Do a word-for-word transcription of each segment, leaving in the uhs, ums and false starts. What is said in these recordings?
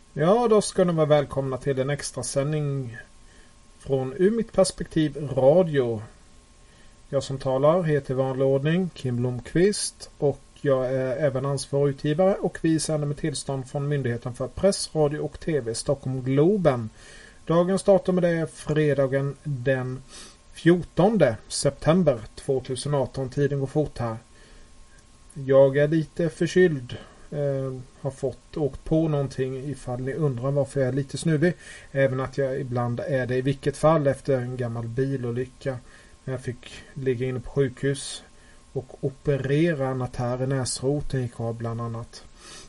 Ja, då ska ni vara välkomna till en extra sändning från Ur mitt perspektiv radio. Jag som talar heter i vanlig ordning Kim Blomqvist och jag är även ansvarig utgivare och vi sänder med tillstånd från Myndigheten för press, radio och tv Stockholm Globen. Dagens datum är det fredagen den fjortonde september tjugoarton. Tiden går fort här. Jag är lite förkyld. Eh, har fått åkt på någonting ifall ni undrar varför jag är lite snuvig. Även att jag ibland är det i vilket fall efter en gammal bilolycka. När jag fick ligga inne på sjukhus och operera en artär i näsroten gick av bland annat.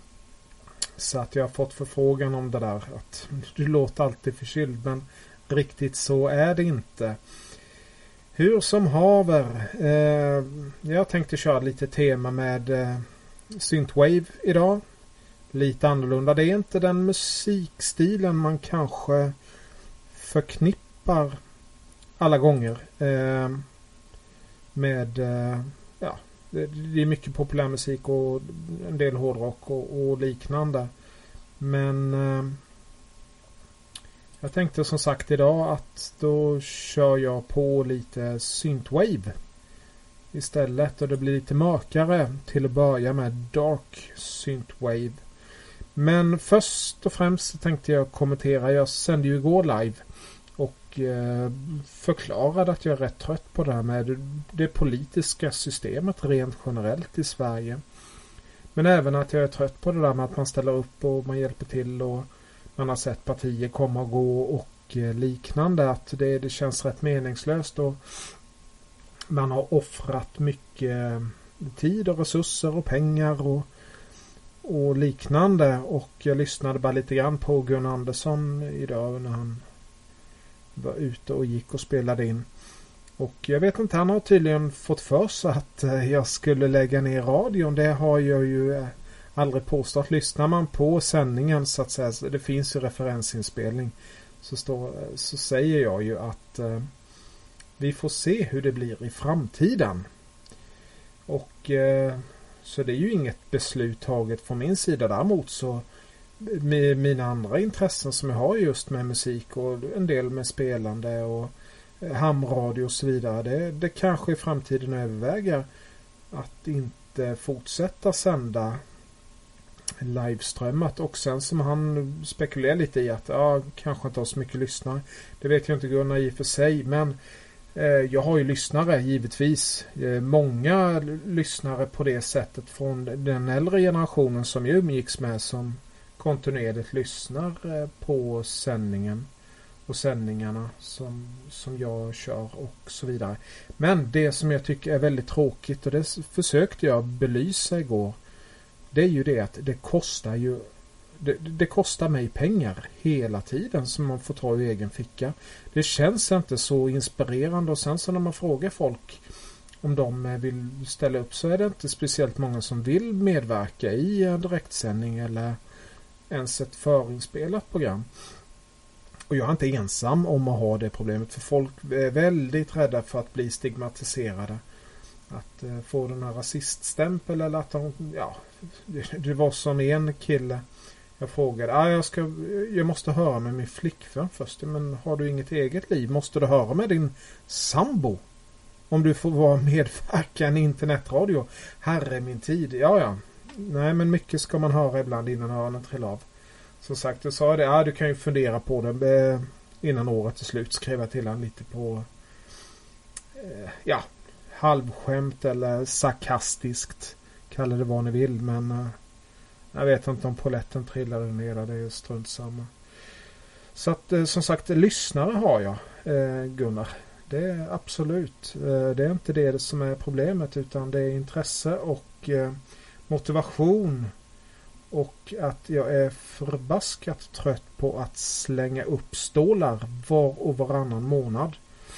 Så att jag har fått förfrågan om det där. Att du låter alltid förkyld, men riktigt så är det inte. Hur som haver. Eh, jag tänkte köra lite tema med eh, synthwave idag. Lite annorlunda. Det är inte den musikstilen man kanske förknippar alla gånger eh, med eh, ja, det, det är mycket populärmusik och en del hårdrock och, och liknande. Men eh, jag tänkte som sagt idag att då kör jag på lite synthwave istället och det blir lite mörkare till att börja med dark synthwave. Men först och främst tänkte jag kommentera, jag sände ju igår live och eh, förklarade att jag är rätt trött på det här med det politiska systemet rent generellt i Sverige. Men även att jag är trött på det där med att man ställer upp och man hjälper till och man har sett partier komma och gå och eh, liknande, att det, det känns rätt meningslöst och man har offrat mycket tid och resurser och pengar och, och liknande. Och jag lyssnade bara lite grann på Gunnar Andersson idag när han var ute och gick och spelade in. Och jag vet inte, han har tydligen fått för sig att jag skulle lägga ner radion. Det har jag ju aldrig påstått. Lyssnar man på sändningen så att säga, det finns ju referensinspelning, så, står, så säger jag ju att vi får se hur det blir i framtiden. Och eh, så det är ju inget beslut taget från min sida. Däremot så med mina andra intressen som jag har just med musik och en del med spelande och eh, hamradio och så vidare. Det, det kanske i framtiden överväger att inte fortsätta sända liveströmmat. Och sen som han spekulerar lite i att ja, kanske inte har så mycket lyssnare. Det vet jag inte Gunnar i och för sig, men jag har ju lyssnare givetvis. Många lyssnare på det sättet från den äldre generationen som jag umgicks med, som kontinuerligt lyssnar på sändningen och sändningarna som, som jag kör och så vidare. Men det som jag tycker är väldigt tråkigt, och det försökte jag belysa igår, det är ju det att det kostar ju Det, det kostar mig pengar hela tiden som man får ta i egen ficka. Det känns inte så inspirerande, och sen så när man frågar folk om de vill ställa upp så är det inte speciellt många som vill medverka i en direktsändning eller ens ett förinspelat program. Och jag är inte ensam om att ha det problemet, för folk är väldigt rädda för att bli stigmatiserade. Att eh, få den här rasiststämpel eller att de, ja, det, det var som en kille. Jag frågade, ah, jag, ska, jag måste höra med min flickvän först. Men har du inget eget liv? Måste du höra med din sambo? Om du får vara medverka i en internetradio. Herre min tid. Ja, ja. Nej, men mycket ska man höra ibland innan öronen trillar av. Som sagt, jag sa det. Ah, du kan ju fundera på det innan året är slut. Skrev jag till han lite på eh, ja, halvskämt eller sarkastiskt. Kalla det vad ni vill, men eh, jag vet inte om poletten trillar ner, det är strunt samma. Så att eh, som sagt, lyssnare har jag, eh, Gunnar. Det är absolut. Eh, det är inte det som är problemet, utan det är intresse och eh, motivation. Och att jag är förbaskat trött på att slänga upp stålar var och varannan månad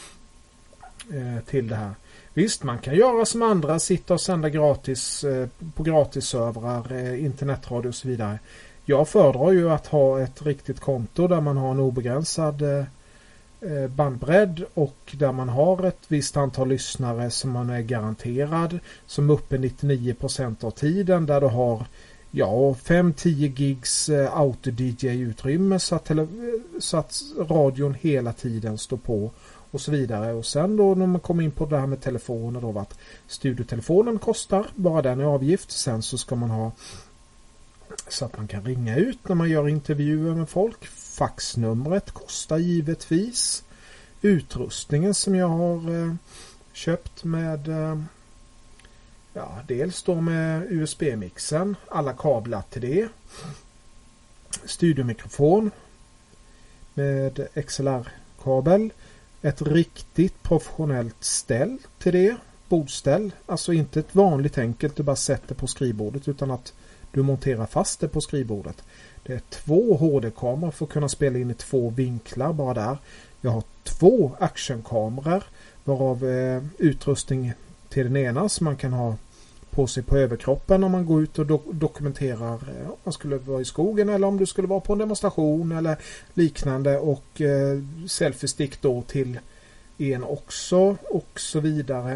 eh, till det här. Visst, man kan göra som andra, sitta och sända gratis eh, på gratisservrar, eh, internetradio och så vidare. Jag föredrar ju att ha ett riktigt konto där man har en obegränsad eh, bandbredd och där man har ett visst antal lyssnare som man är garanterad, som är uppe nittionio procent av tiden, där du har ja, fem till tio gigs eh, auto-D J-utrymme så att, tele- så att radion hela tiden står på och så vidare. Och sen då när man kommer in på det här med telefoner då, att studiotelefonen kostar, bara den är avgift. Sen så ska man ha så att man kan ringa ut när man gör intervjuer med folk. Faxnumret kostar givetvis. Utrustningen som jag har eh, köpt med eh, ja, dels då med U S B-mixen, alla kablar till det. Studiomikrofon med X L R-kabel. Ett riktigt professionellt ställ till det. Bordställ. Alltså inte ett vanligt enkelt du bara sätter på skrivbordet utan att du monterar fast det på skrivbordet. Det är två H D-kameror för att kunna spela in i två vinklar bara där. Jag har två actionkameror varav eh, utrustning till den ena som man kan ha på sig på överkroppen om man går ut och do- dokumenterar eh, om man skulle vara i skogen eller om du skulle vara på en demonstration eller liknande, och eh, selfie-stick då till en också och så vidare.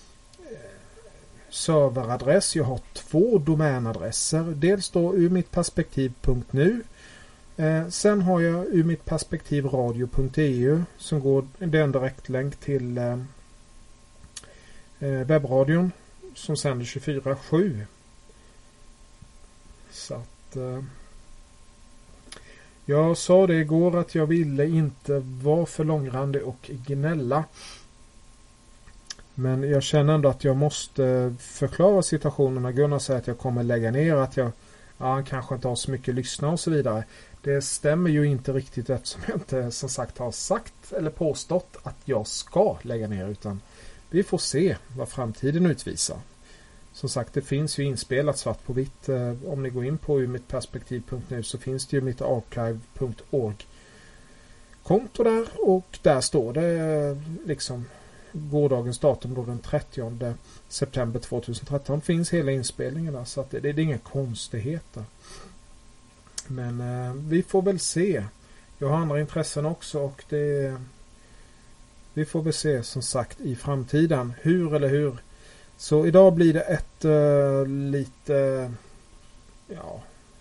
Serveradress, jag har två domänadresser, dels då ur mitt perspektiv punkt nu. Eh, sen har jag ur mitt perspektiv radio punkt e u som går, det är en direktlänk till eh, webbradion som sänder tjugofyra sju. Så att eh, jag sa det igår att jag ville inte vara för långrandig och gnälla. Men jag känner ändå att jag måste förklara situationen när Gunnar säger att jag kommer lägga ner, att jag ja, kanske inte har så mycket lyssnare och så vidare. Det stämmer ju inte riktigt eftersom jag inte som sagt har sagt eller påstått att jag ska lägga ner, utan vi får se vad framtiden utvisar. Som sagt, det finns ju inspelat svart på vitt. Om ni går in på ur mitt perspektiv punkt nu så finns det ju mitt archive punkt org konto där, och där står det liksom gårdagens datum då den trettionde september tjugohundratretton finns hela inspelningen där, så att det, det är inga konstigheter. Men eh, vi får väl se. Jag har andra intressen också, och det vi får väl se som sagt i framtiden hur eller hur. Så idag blir det ett uh, lite ja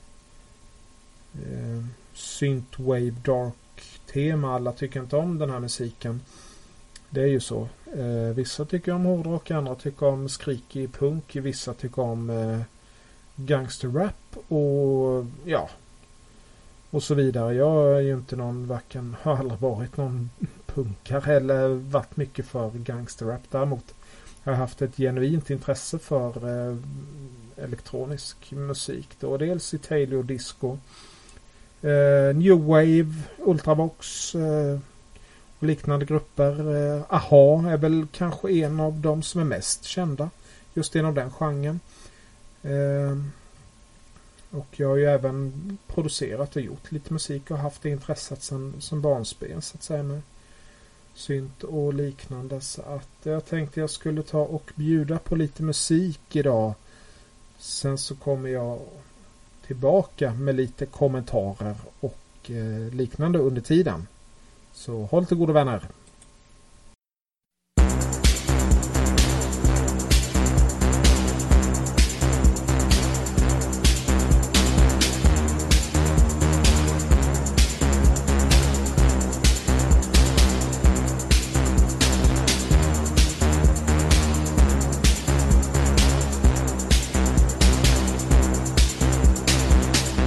uh, synthwave dark tema. Alla tycker inte om den här musiken. Det är ju så. Uh, vissa tycker om hårdrock, andra tycker om skrikig punk, vissa tycker om uh, gangsterrap och ja och så vidare. Jag är ju inte någon, varken har aldrig varit någon punkare eller varit mycket för gangsterrap. Däremot har jag haft ett genuint intresse för eh, elektronisk musik då, dels Italy och disco, eh, New Wave, Ultravox eh, och liknande grupper. eh, Aha är väl kanske en av de som är mest kända just inom den genren. eh, och jag har ju även producerat och gjort lite musik och haft det intresset sedan som barnsben så att säga, med synt och liknande, så att jag tänkte jag skulle ta och bjuda på lite musik idag. Sen så kommer jag tillbaka med lite kommentarer och eh, liknande under tiden. Så håll till goda vänner.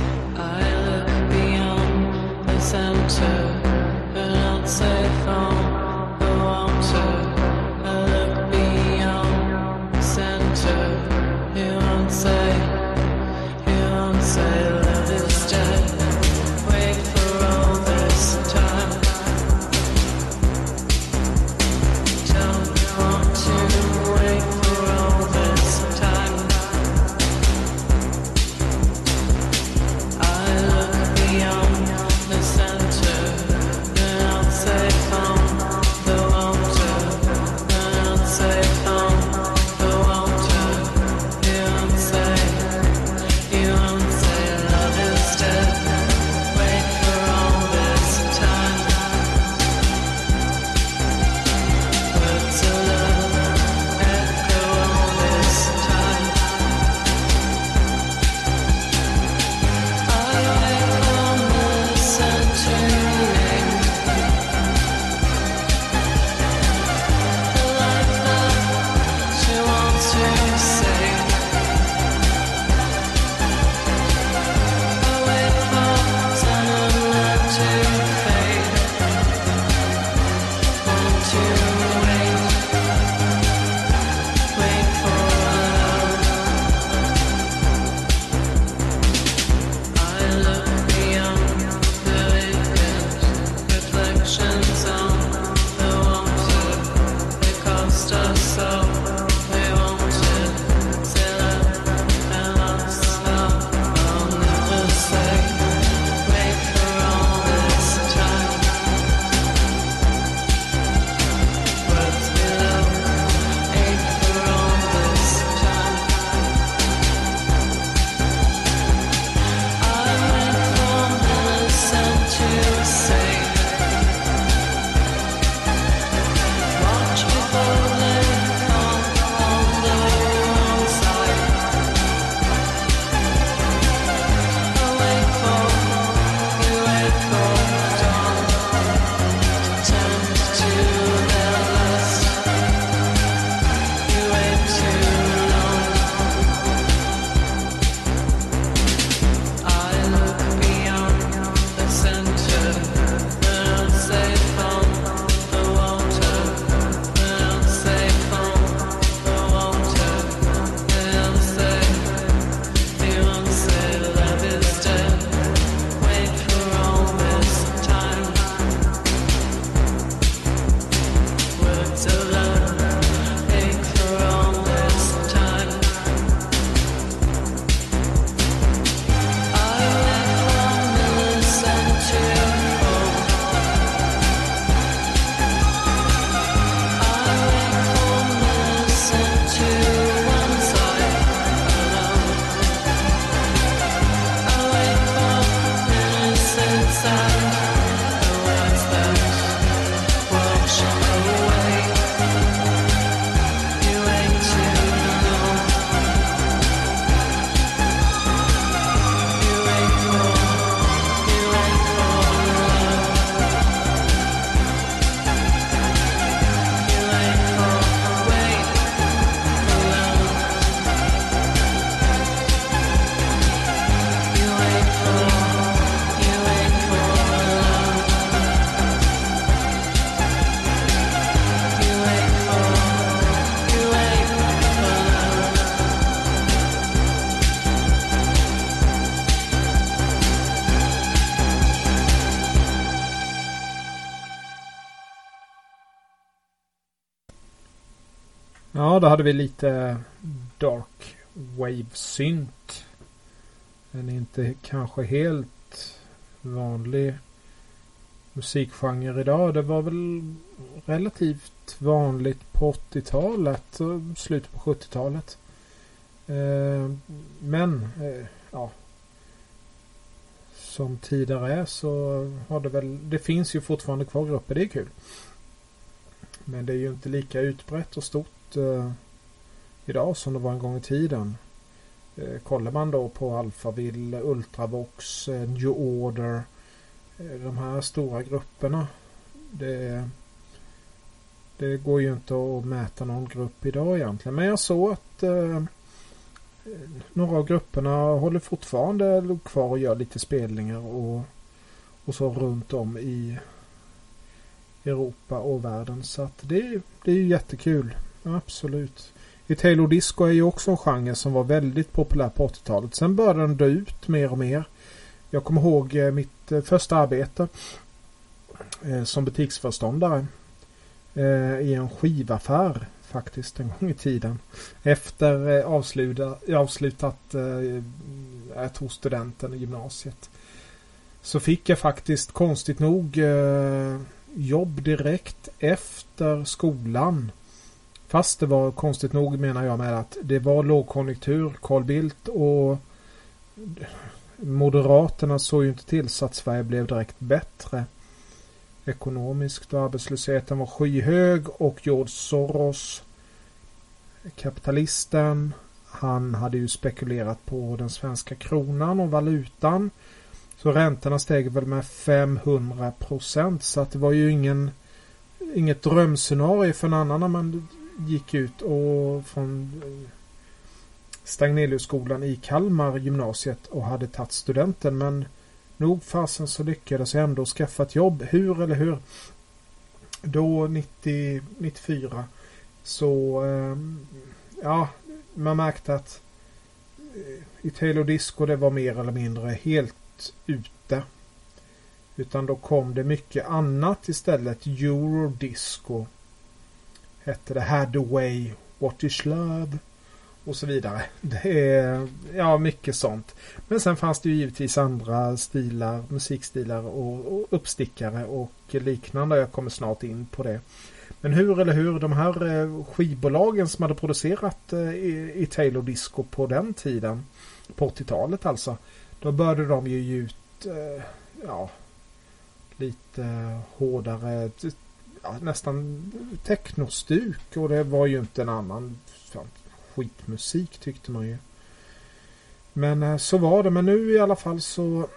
Center, an outside phone. Ja, då hade vi lite dark wave-synt. En inte kanske helt vanlig musikgenre idag. Det var väl relativt vanligt på åttiotalet och slutet på sjuttiotalet. Eh, men eh, ja, som tidigare är så har det väl, det finns ju fortfarande kvar grupper, det är kul. Men det är ju inte lika utbrett och stort eh, idag som det var en gång i tiden. Eh, kollar man då på Alphaville, Ultravox, eh, New Order, eh, de här stora grupperna, det, det går ju inte att mäta någon grupp idag egentligen. Men jag såg att eh, några av grupperna håller fortfarande kvar och gör lite spelningar och, och så runt om i Europa och världen. Så att det, det är ju jättekul. Absolut. Italo disco är ju också en genre som var väldigt populär på åttiotalet. Sen började den dö ut mer och mer. Jag kommer ihåg mitt första arbete eh, som butiksförståndare eh, i en skivaffär faktiskt en gång i tiden. Efter eh, avsluta, avslutat eh, jag tog studenten i gymnasiet. Så fick jag faktiskt konstigt nog eh, jobb direkt efter skolan. Fast det var konstigt nog menar jag med att det var lågkonjunktur, Carl Bildt och Moderaterna såg ju inte till så att Sverige blev direkt bättre ekonomiskt och arbetslösheten var skyhög och George Soros, kapitalisten, han hade ju spekulerat på den svenska kronan och valutan. Så räntorna steg väl med femhundra procent så att det var ju ingen inget drömscenario för en annan när man gick ut och från Stagneliusskolan i Kalmar gymnasiet och hade tagit studenten, men nog fasen så lyckades jag ändå skaffa ett jobb. Hur eller hur? Då nittio nittiofyra så ja, man märkte att Italo disco det var mer eller mindre helt ute. Utan då kom det mycket annat istället. Eurodisco hette det, Hathaway, What is Love och så vidare. Det är ja mycket sånt. Men sen fanns det ju givetvis andra stilar, musikstilar och, och uppstickare och liknande. Jag kommer snart in på det. Men hur eller hur, de här skivbolagen som hade producerat eh, Italo disco på den tiden, på åttiotalet alltså, då började de ju ge ut eh, ja lite hårdare, ja, nästan technostuk, och det var ju inte en annan fan, skitmusik tyckte man ju. Men så var det, men nu i alla fall så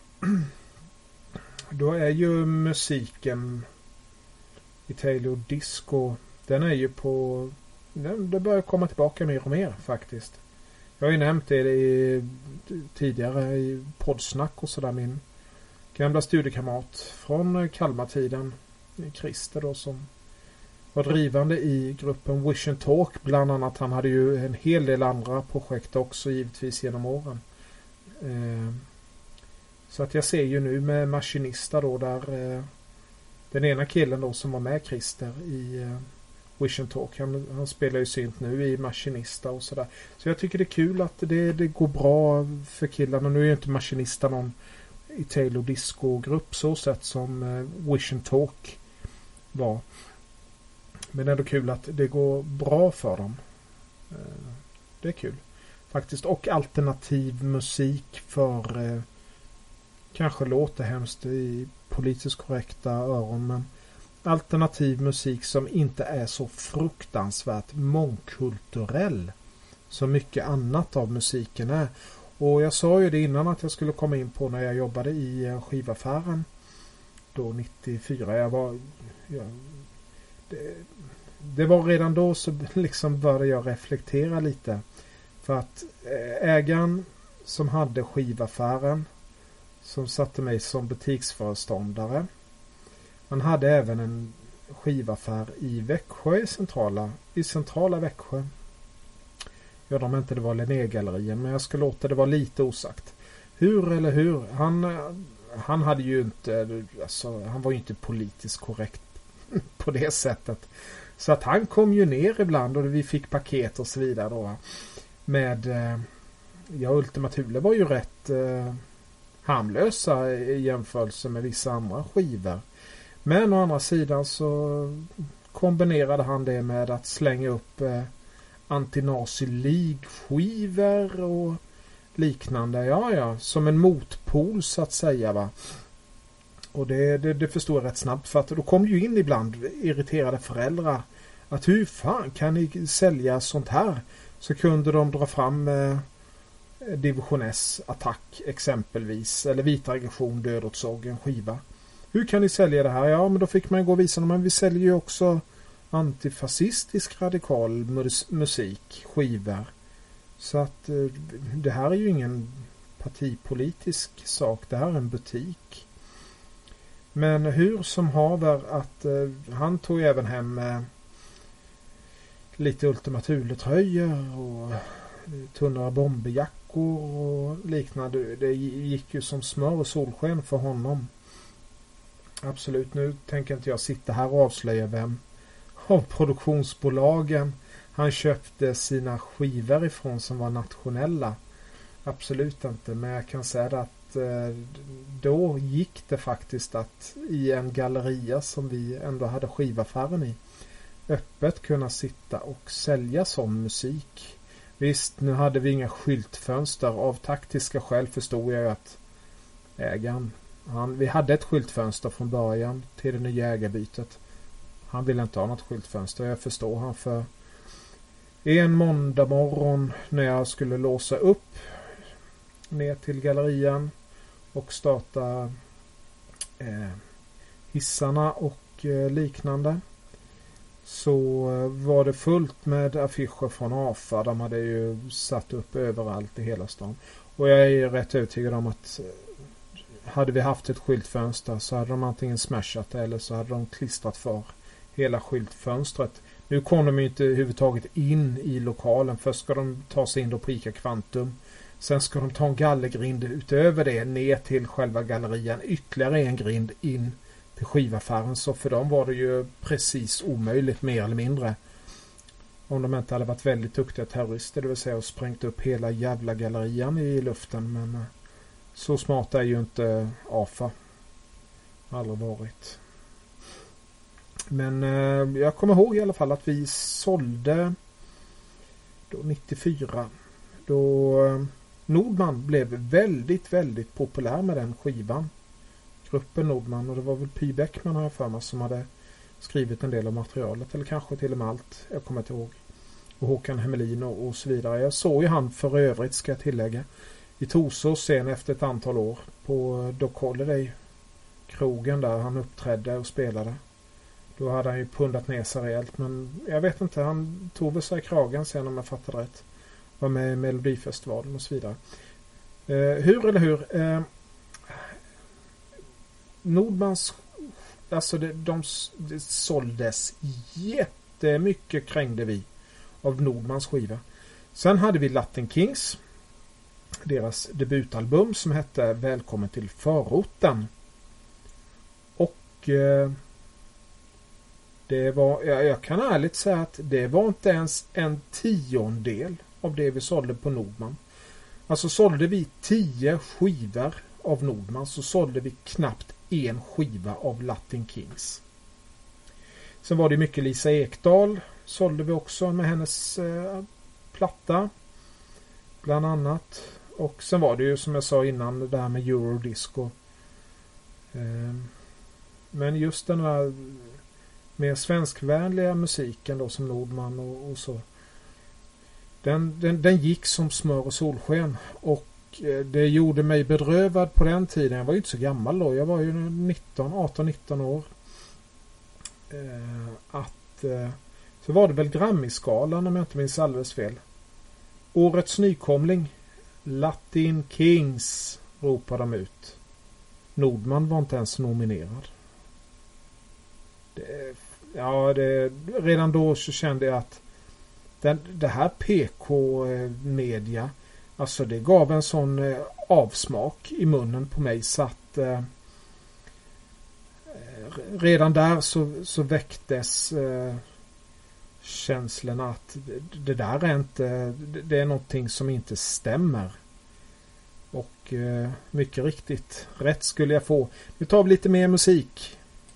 då är ju musiken Italo disco, den är ju på den, det börjar komma tillbaka mer och mer faktiskt. Jag har ju nämnt det i, tidigare i poddsnack och sådär, min gamla studiekamrat från Kalmartiden, Christer då, som var drivande i gruppen Wish and Talk bland annat. Han hade ju en hel del andra projekt också givetvis genom åren. Eh, så att jag ser ju nu med Machinista då, där eh, den ena killen då som var med Christer i eh, Wish and Talk, han, han spelar ju synt nu i Machinista och sådär. Så jag tycker det är kul att det, det går bra för killarna. Nu är ju inte Machinista någon Italo disco-grupp så sett som eh, Wish and Talk var. Men det är ändå kul att det går bra för dem. Eh, det är kul faktiskt. Och alternativ musik för eh, kanske låter hemskt i politiskt korrekta öron, men alternativ musik som inte är så fruktansvärt mångkulturell som mycket annat av musiken är. Och jag sa ju det innan att jag skulle komma in på när jag jobbade i skivaffären då nittiofyra. Jag var ja, det, det var redan då så liksom började jag reflektera lite, för att ägaren som hade skivaffären, som satte mig som butiksföreståndare, man hade även en skivaffär i Växjö, i centrala, i centrala Växjö. Jag undrar om inte det var Linnégallerien, men jag ska låta det vara lite osagt. Hur eller hur? Han, han hade ju inte, alltså, han var ju inte politiskt korrekt på det sättet. Så att han kom ju ner ibland och vi fick paket och så vidare då. Med, ja, Ultima Thule var ju rätt eh, harmlösa i jämförelse med vissa andra skivor. Men å andra sidan så kombinerade han det med att slänga upp eh, Anti-Nazi League-skivor och liknande. Ja, ja, som en motpol så att säga, va. Och det, det, det förstår jag rätt snabbt, för att då kom ju in ibland irriterade föräldrar att hur fan kan ni sälja sånt här? Så kunde de dra fram eh, Division S Attack exempelvis, eller Vita aggression Död åt såg, en skiva. Hur kan ni sälja det här? Ja, men då fick man gå och visa dem, men vi säljer ju också antifascistisk radikal mus- musik, skivor. Så att eh, det här är ju ingen partipolitisk sak, det här är en butik. Men hur som haver att eh, han tog även hem eh, lite Ultima Thule-tröjor och tunnare bomberjackor och liknande. Det gick ju som smör och solsken för honom. Absolut, nu tänker inte jag sitta här och avslöja vem av produktionsbolagen han köpte sina skivor ifrån som var nationella. Absolut inte, men jag kan säga att eh, då gick det faktiskt att i en galleria som vi ändå hade skivaffären i öppet kunna sitta och sälja sån musik. Visst, nu hade vi inga skyltfönster. Av taktiska skäl förstod jag att ägaren, han, vi hade ett skyltfönster från början till det nya ägarbytet. Han ville inte ha något skyltfönster. Jag förstår han, för en måndag morgon när jag skulle låsa upp ner till gallerian och starta eh, hissarna och eh, liknande, så var det fullt med affischer från A F A. De hade ju satt upp överallt i hela stan. Och jag är rätt övertygad om att hade vi haft ett skyltfönster så hade de antingen smashat eller så hade de klistrat för hela skyltfönstret. Nu kom de ju inte överhuvudtaget in i lokalen. Först ska de ta sig in då på Ica Kvantum. Sen ska de ta en gallergrind utöver det ner till själva gallerian. Ytterligare en grind in till skivaffären. Så för dem var det ju precis omöjligt, mer eller mindre. Om de inte hade varit väldigt duktiga terrorister, det vill säga och sprängt upp hela jävla gallerian i luften. Men så smart är ju inte A F A. Aldrig varit. Men eh, jag kommer ihåg i alla fall att vi sålde då nittiofyra. Då eh, Nordman blev väldigt, väldigt populär med den skivan. Gruppen Nordman, och det var väl Py Bäckman har jag för mig som hade skrivit en del av materialet. Eller kanske till och med allt, jag kommer inte ihåg. Och Håkan Hemelin och, och så vidare. Jag såg ju han för övrigt, ska jag tillägga, i Torsås sen efter ett antal år på Doc Holliday, krogen där han uppträdde och spelade. Då hade han ju pundat ner sig rejält, men jag vet inte, han tog väl sig i kragen sen om jag fattade rätt. Var med i Melodifestivalen och så vidare. Eh, hur eller hur? Eh, Nordmans, alltså det, de, det såldes jättemycket, krängde vi av Nordmans skiva. Sen hade vi Latin Kings, deras debutalbum som hette Välkommen till förorten. Och eh, det var, jag, jag kan ärligt säga att det var inte ens en tiondel av det vi sålde på Nordman. Alltså sålde vi tio skivor av Nordman, så sålde vi knappt en skiva av Latin Kings. Sen var det mycket Lisa Ekdahl, sålde vi också med hennes eh, platta bland annat. Och sen var det ju som jag sa innan det här med Eurodisco. Eh, men just den här mer svenskvänliga musiken då som Nordman och, och så. Den, den, den gick som smör och solsken. Och eh, det gjorde mig bedrövad på den tiden. Jag var ju inte så gammal då. Jag var ju nitton, arton nitton år. Eh, att eh, så var det väl Grammy-skalan om jag inte minns alldeles fel. Årets nykomling, Latin Kings, ropade de ut. Nordman var inte ens nominerad. Det, ja, det, redan då så kände jag att den, det här P K-media, alltså det gav en sån eh, avsmak i munnen på mig så att eh, redan där så, så väcktes eh, känslorna att det där är inte, det är någonting som inte stämmer. Och eh, mycket riktigt, rätt skulle jag få. Nu tar vi lite mer musik.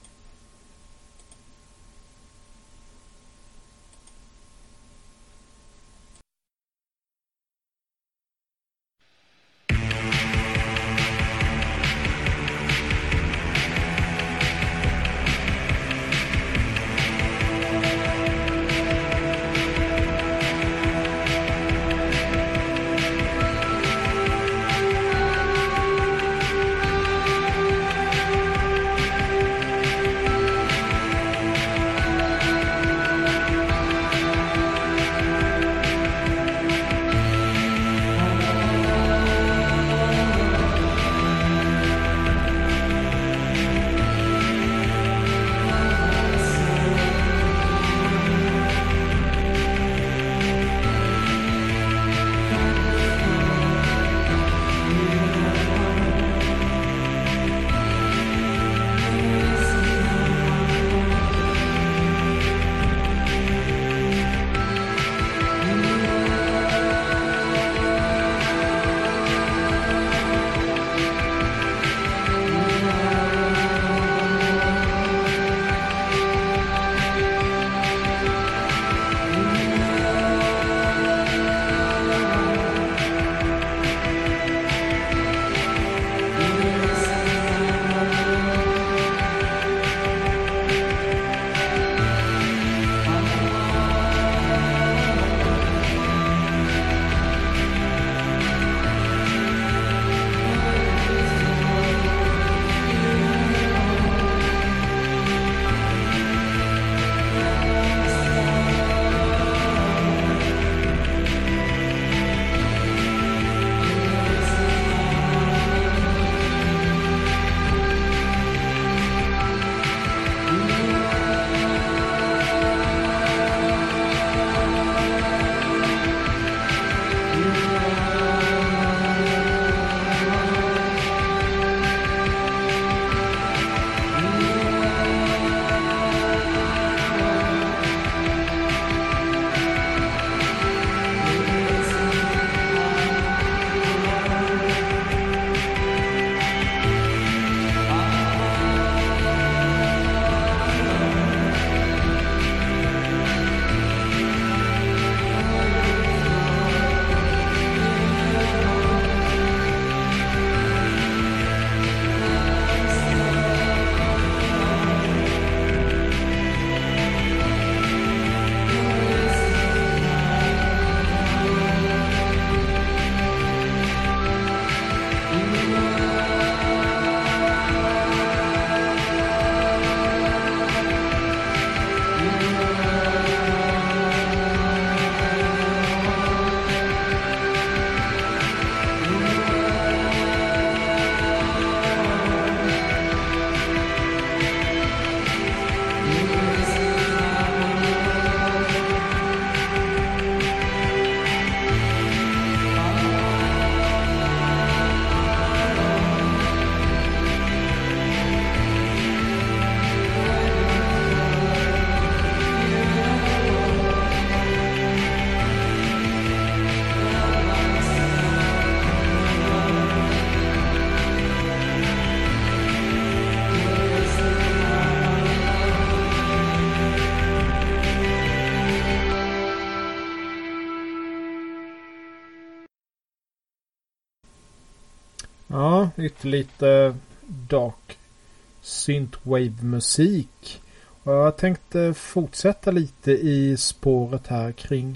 Ja, ytterligare lite dark synthwave-musik. Och jag tänkte fortsätta lite i spåret här kring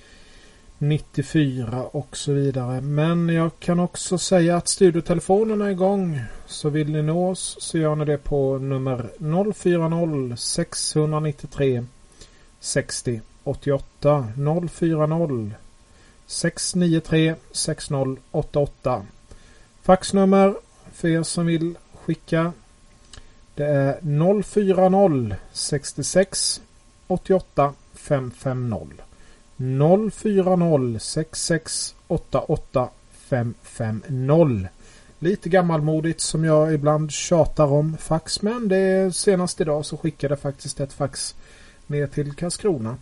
nittiofyra och så vidare. Men jag kan också säga att studiotelefonen är igång. Så vill ni nå oss så gör ni det på nummer noll fyra noll sex nio tre sextio åttioåtta. noll fyra noll sex nio tre sex noll åtta åtta. Faxnummer för er som vill skicka, det är noll fyra noll sex sex åttioåtta fem fem noll. noll fyra noll sex sex åtta åtta fem fem noll. Lite gammalmodigt som jag ibland tjatar om fax, men det senast idag så skickade jag faktiskt ett fax ner till Karlskrona.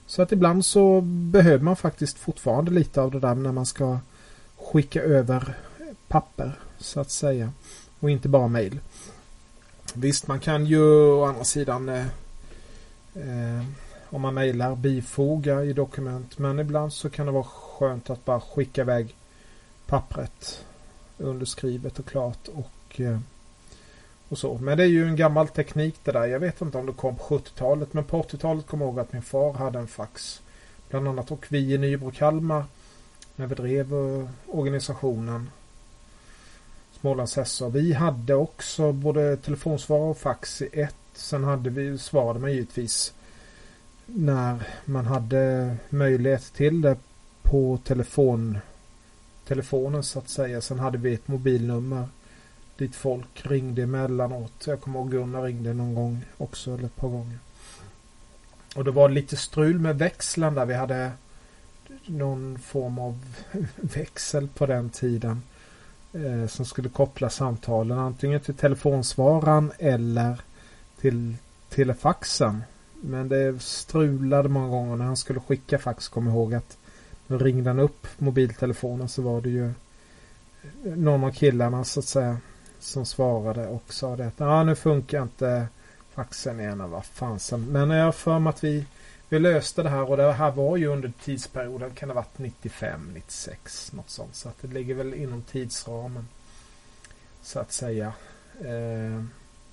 Så att ibland så behöver man faktiskt fortfarande lite av det där när man ska skicka över papper så att säga. Och inte bara mejl. Visst, man kan ju å andra sidan eh, eh, om man mejlar bifoga i dokument. Men ibland så kan det vara skönt att bara skicka iväg pappret underskrivet och klart och, eh, och så. Men det är ju en gammal teknik det där. Jag vet inte om det kom på sjuttiotalet, men på åttiotalet kom jag ihåg att min far hade en fax. Bland annat, och vi i Nybro Kalmar när vi drev uh, organisationen Smålands S A. Vi hade också både telefonsvar och fax i ett. Sen hade vi, svarade man givetvis när man hade möjlighet till det på telefon, telefonen så att säga. Sen hade vi ett mobilnummer dit folk ringde emellanåt. Jag kommer ihåg Gunnar ringde någon gång också, eller ett par gånger. Och det var lite strul med växeln där. Vi hade någon form av växel på den tiden eh, som skulle koppla samtalen antingen till telefonsvaran eller till telefaxen. Men det strulade många gånger när han skulle skicka fax. Kom ihåg att då ringde han upp mobiltelefonen, så var det ju någon av killarna så att säga som svarade och sa det att ah, nu funkar inte faxen igen, vad fansen. Men jag har för mig att vi, vi löste det här, och det här var ju under tidsperioden, kan det ha varit nittiofem nittiosex något sånt, så att det ligger väl inom tidsramen så att säga eh,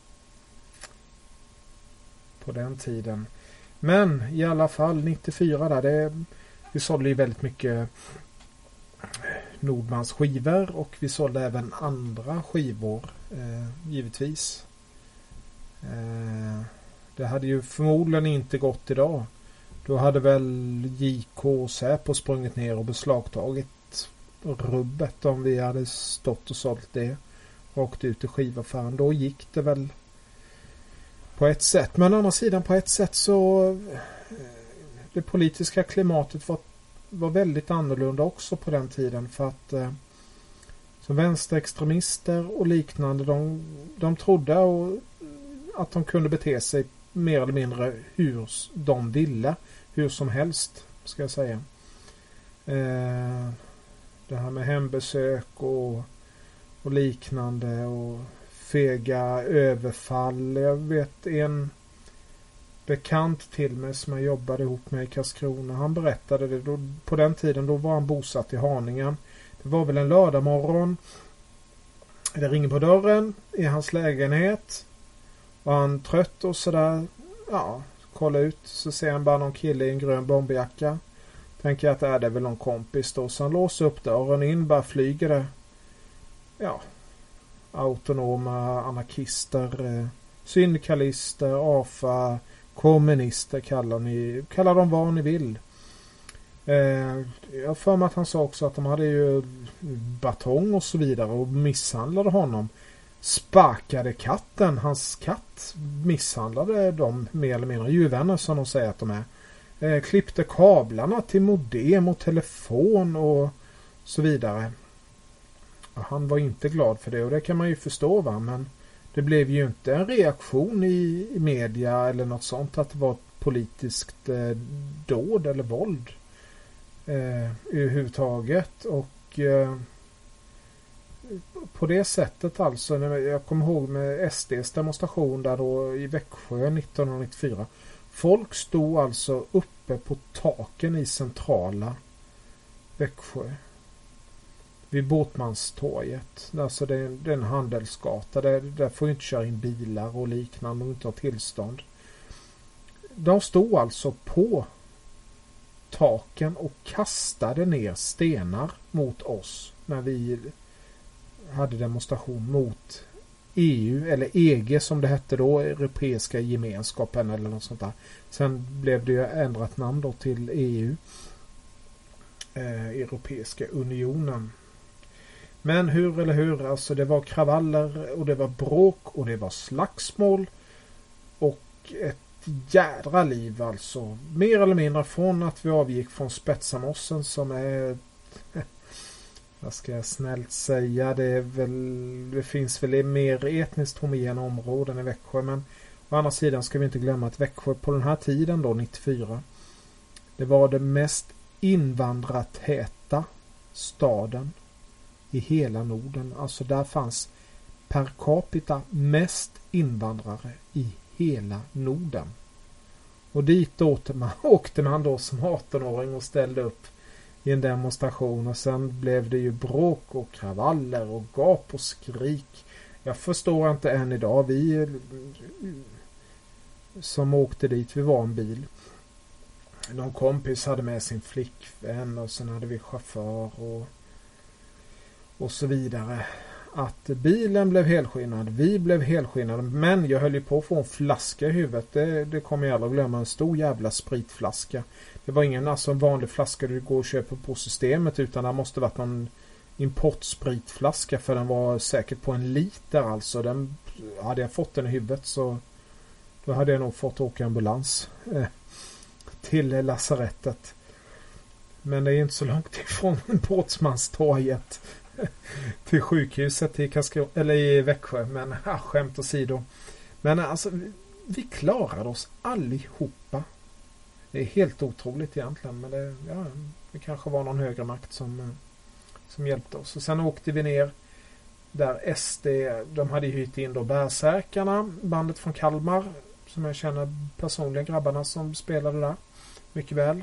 på den tiden. Men i alla fall nittiofyra där, det, vi sålde ju väldigt mycket Nordmans skivor, och vi sålde även andra skivor eh, givetvis. Eh, det hade ju förmodligen inte gått idag. Då hade väl J K och Säpo sprungit ner och beslagtagit rubbet om vi hade stått och sålt det rakt ut i skivaffären. Då gick det väl på ett sätt. Men å andra sidan på ett sätt så det politiska klimatet var, var väldigt annorlunda också på den tiden, för att eh, som vänsterextremister och liknande, de, de trodde och, att de kunde bete sig mer eller mindre hur de ville, hur som helst ska jag säga. Eh, det här med hembesök och, och liknande och fega överfall. Jag vet en bekant till mig som jag jobbade ihop med i Karlskrona. Han berättade det. Då, på den tiden då var han bosatt i Haningen. Det var väl en lördag morgon. Det ringer på dörren i hans lägenhet. Och han trött och sådär. Ja, kolla ut. Så ser han bara någon kille i en grön bomberjacka. Tänker att det är det väl någon kompis då. Så han låser upp dörren in. Bara flyger det. Ja. Autonoma anarkister. Eh, syndikalister. A F A. Kommunister kallar ni. Kallar dem vad ni vill. Eh, jag för mig att han sa också att de hade ju batong och så vidare. Och misshandlade honom. Sparkade katten, hans katt misshandlade dem mer eller mindre, djurvänner som de säger att de är. Eh, klippte kablarna till modem och telefon och så vidare. Och han var inte glad för det, och det kan man ju förstå, va, men det blev ju inte en reaktion i, i media eller något sånt att det var ett politiskt eh, dåd eller våld eh, överhuvudtaget. Och eh, på det sättet alltså, jag kommer ihåg med S D:s demonstration där då i Växjö nittonhundranittiofyra. Folk stod alltså uppe på taken i centrala Växjö. Vid Båtmanstorget. Alltså det är, det är en handelsgata. Där, där får ju inte köra in bilar och liknande om inte har tillstånd. De stod alltså på taken och kastade ner stenar mot oss när vi hade demonstration mot E U eller E G som det hette då, Europeiska gemenskapen eller något sånt där. Sen blev det ju ändrat namn då till E U, eh, Europeiska unionen. Men hur eller hur, alltså det var kravaller och det var bråk och det var slagsmål och ett jädra liv alltså. Mer eller mindre från att vi avgick från Spetsamossen som är, vad ska jag snällt säga, det är väl, det finns väl mer etniskt homogena områden i Växjö, men å andra sidan ska vi inte glömma att Växjö på den här tiden då, nittiofyra, Det var det mest invandrartäta staden i hela Norden. Alltså där fanns per capita mest invandrare i hela Norden. Och dit åkte man, åkte man då som arton-åring och ställde upp i en demonstration. Och sen blev det ju bråk och kravaller och gap och skrik. Jag förstår inte än idag. Vi som åkte dit, vi var en bil. Någon kompis hade med sin flickvän och sen hade vi chaufför och, och så vidare. Att bilen blev helskinnad, vi blev helskinnade, men jag höll ju på att få en flaska i huvudet. Det, det kommer jag aldrig glömma, en stor jävla spritflaska. Det var ingen alltså en vanlig flaska du går och köper på systemet, utan det måste varit någon importspritflaska, för den var säkert på en liter alltså. Den, hade jag fått den i huvudet så då hade jag nog fått åka ambulans eh, till lasarettet. Men det är inte så långt ifrån Båtsmanstorget till sjukhuset i, Karlskrona, eller i Växjö. Men ah, skämt åsido. Men alltså, vi, vi klarade oss allihopa. Det är helt otroligt egentligen. Men det, ja, det kanske var någon högre makt som, som hjälpte oss. Och sen åkte vi ner där S D, de hade hyrt in då Bärsärkarna, bandet från Kalmar, som jag känner personligen, grabbarna som spelade där mycket väl.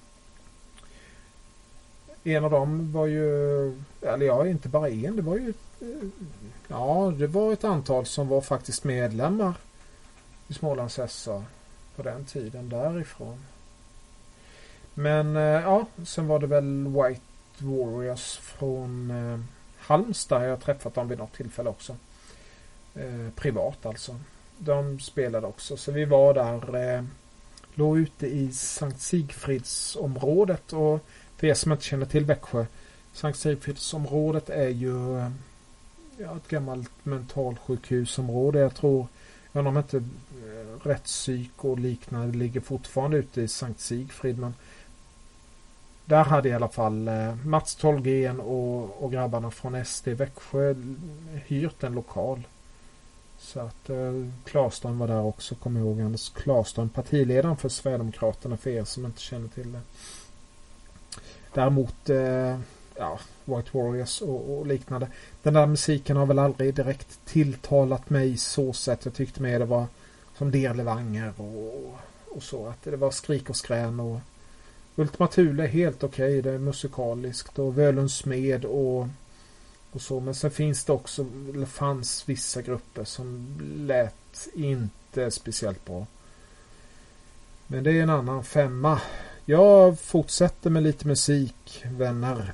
En av dem var ju, eller ja, inte bara en, det var ju, ja, det var ett antal som var faktiskt medlemmar i Smålands S A på den tiden därifrån. Men ja, sen var det väl White Warriors från eh, Halmstad, jag har träffat dem vid något tillfälle också. Eh, privat alltså. De spelade också, så vi var där, eh, låg ute i Sankt Sigfridsområdet. Och för er som inte känner till Växjö, Sankt Sigfridsområdet är ju ja, ett gammalt mentalsjukhusområde. Jag tror, jag vet inte, rättspsyk och liknande ligger fortfarande ute i Sankt Sigfrid, men där hade i alla fall eh, Mats Tolgren och, och grabbarna från S D Växjö hyrt en lokal. Så att eh, Klarström var där också, kommer jag ihåg. Anders Klarström, partiledaren för Sverigedemokraterna, för er som inte känner till det. Däremot eh, ja, White Warriors och, och liknande. Den där musiken har väl aldrig direkt tilltalat mig så sätt. Jag tyckte med det var som Derlevanger och, och så. Att det var skrik och skrän. Och Ultima Thule är helt okej. Okay, det är musikaliskt. Och Völunds Smed och, och så. Men sen finns det också, eller fanns vissa grupper som lät inte speciellt bra. Men det är en annan femma. Jag fortsätter med lite musik, vänner.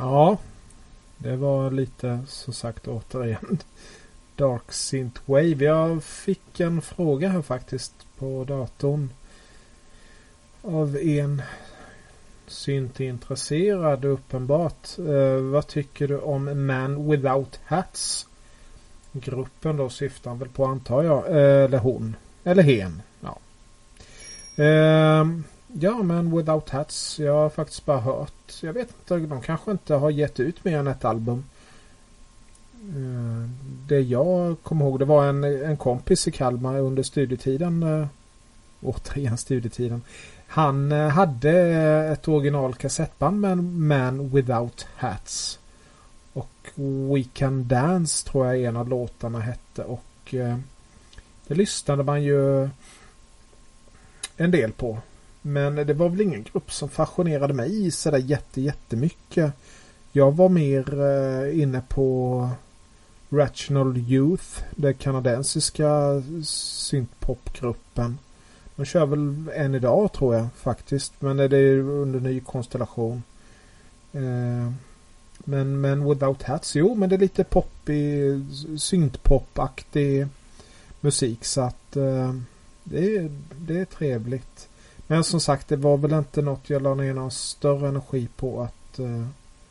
Ja, det var lite så sagt återigen Dark Synthwave. Jag fick en fråga här faktiskt på datorn av en syntintresserad uppenbart. Eh, vad tycker du om Man Without Hats? Gruppen då syftar väl på, antar jag, eh, eller hon eller hen. Ja. Eh, ja, Man Without Hats. Jag har faktiskt bara hört. Jag vet inte, de kanske inte har gett ut mer än ett album. Eh, det jag kommer ihåg, det var en, en kompis i Kalmar under studietiden. Eh, återigen studietiden. Han eh, hade ett original kassettband med Man Without Hats. Och We Can Dance tror jag en av låtarna hette. Och eh, det lyssnade man ju en del på. Men det var väl ingen grupp som fascinerade mig i sådär jätte, jättemycket. Jag var mer eh, inne på Rational Youth, det kanadensiska synthpopgruppen. De kör väl än idag tror jag faktiskt. Men det är under ny konstellation. Eh, men, men Without Hats, jo men det är lite poppig, synthpopaktig musik. Så att eh, det, är, det är trevligt. Men som sagt, det var väl inte något jag la ner någon större energi på att eh,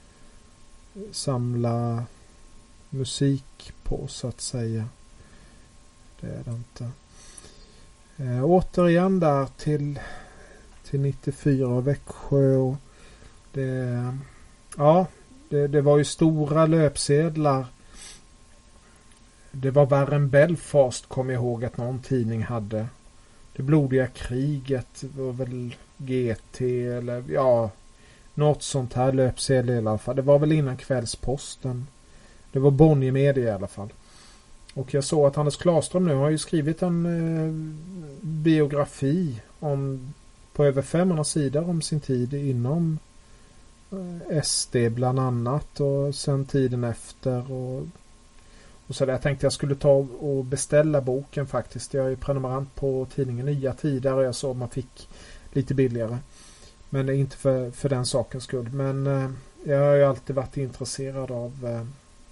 samla musik på så att säga. Det är det inte. Eh, återigen där till, till nittiofyra Växjö. Och det, ja, det, det var ju stora löpsedlar. Det var värre än Belfast, kom jag ihåg att någon tidning hade. Det blodiga kriget var väl G T eller ja, något sånt här löpsedel i alla fall. Det var väl innan Kvällsposten. Det var Bonnier Media i alla fall. Och jag såg att Anders Klarström nu har ju skrivit en eh, biografi om, på över femhundra sidor om sin tid inom eh, S D bland annat och sen tiden efter och, och så där. Jag tänkte jag skulle ta och beställa boken faktiskt. Jag är prenumerant på tidningen Nya Tider och jag såg att man fick lite billigare. Men det är inte för, för den sakens skull. Men eh, jag har ju alltid varit intresserad av eh,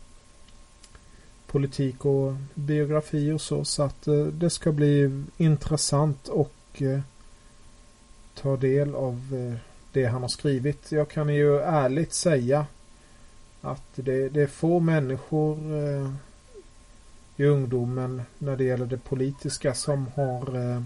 politik och biografi och så. Så att eh, det ska bli intressant och eh, ta del av eh, det han har skrivit. Jag kan ju ärligt säga att det, det är få människor eh, i ungdomen när det gäller det politiska som har eh,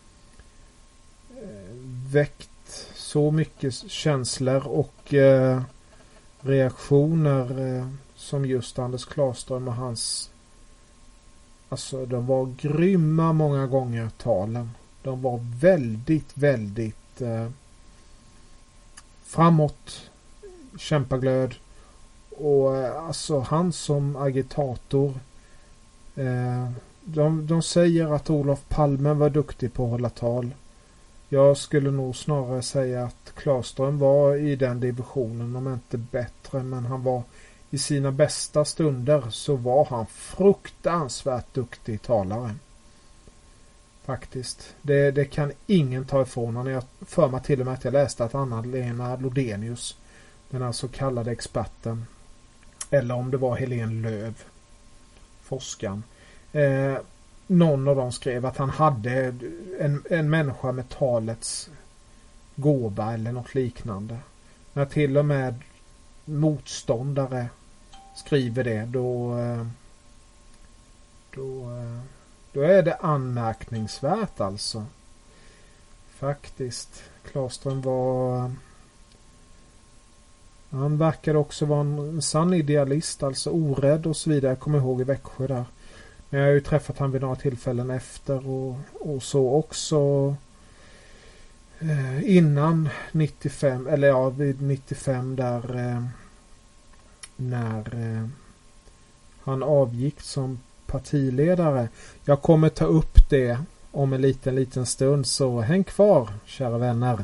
väckt så mycket känslor och eh, reaktioner eh, som just Anders Klarström och hans, alltså de var grymma många gånger talen. De var väldigt, väldigt eh, framåt, kämpaglöd och eh, alltså han som agitator eh, de, de säger att Olof Palme var duktig på att hålla tal. Jag skulle nog snarare säga att Klarström var i den divisionen, om inte bättre, men han var i sina bästa stunder så var han fruktansvärt duktig talare. Faktiskt. Det, det kan ingen ta ifrån honom. Jag för mig till och med att jag läste att Anna-Lena Lodenius, den här så kallade experten, eller om det var Helene Löv, forskaren, eh, någon av dem skrev att han hade en, en människa med talets gåva eller något liknande. När till och med motståndare skriver det, då då, då är det anmärkningsvärt alltså. Faktiskt. Klarström var han verkade också vara en sann idealist, alltså orädd och så vidare. Jag kommer ihåg i Växjö där. Men jag har ju träffat han vid några tillfällen efter och, och så också eh, innan nittiofem, eller ja vid nittiofem där eh, när eh, han avgick som partiledare. Jag kommer ta upp det om en liten liten stund, så häng kvar kära vänner.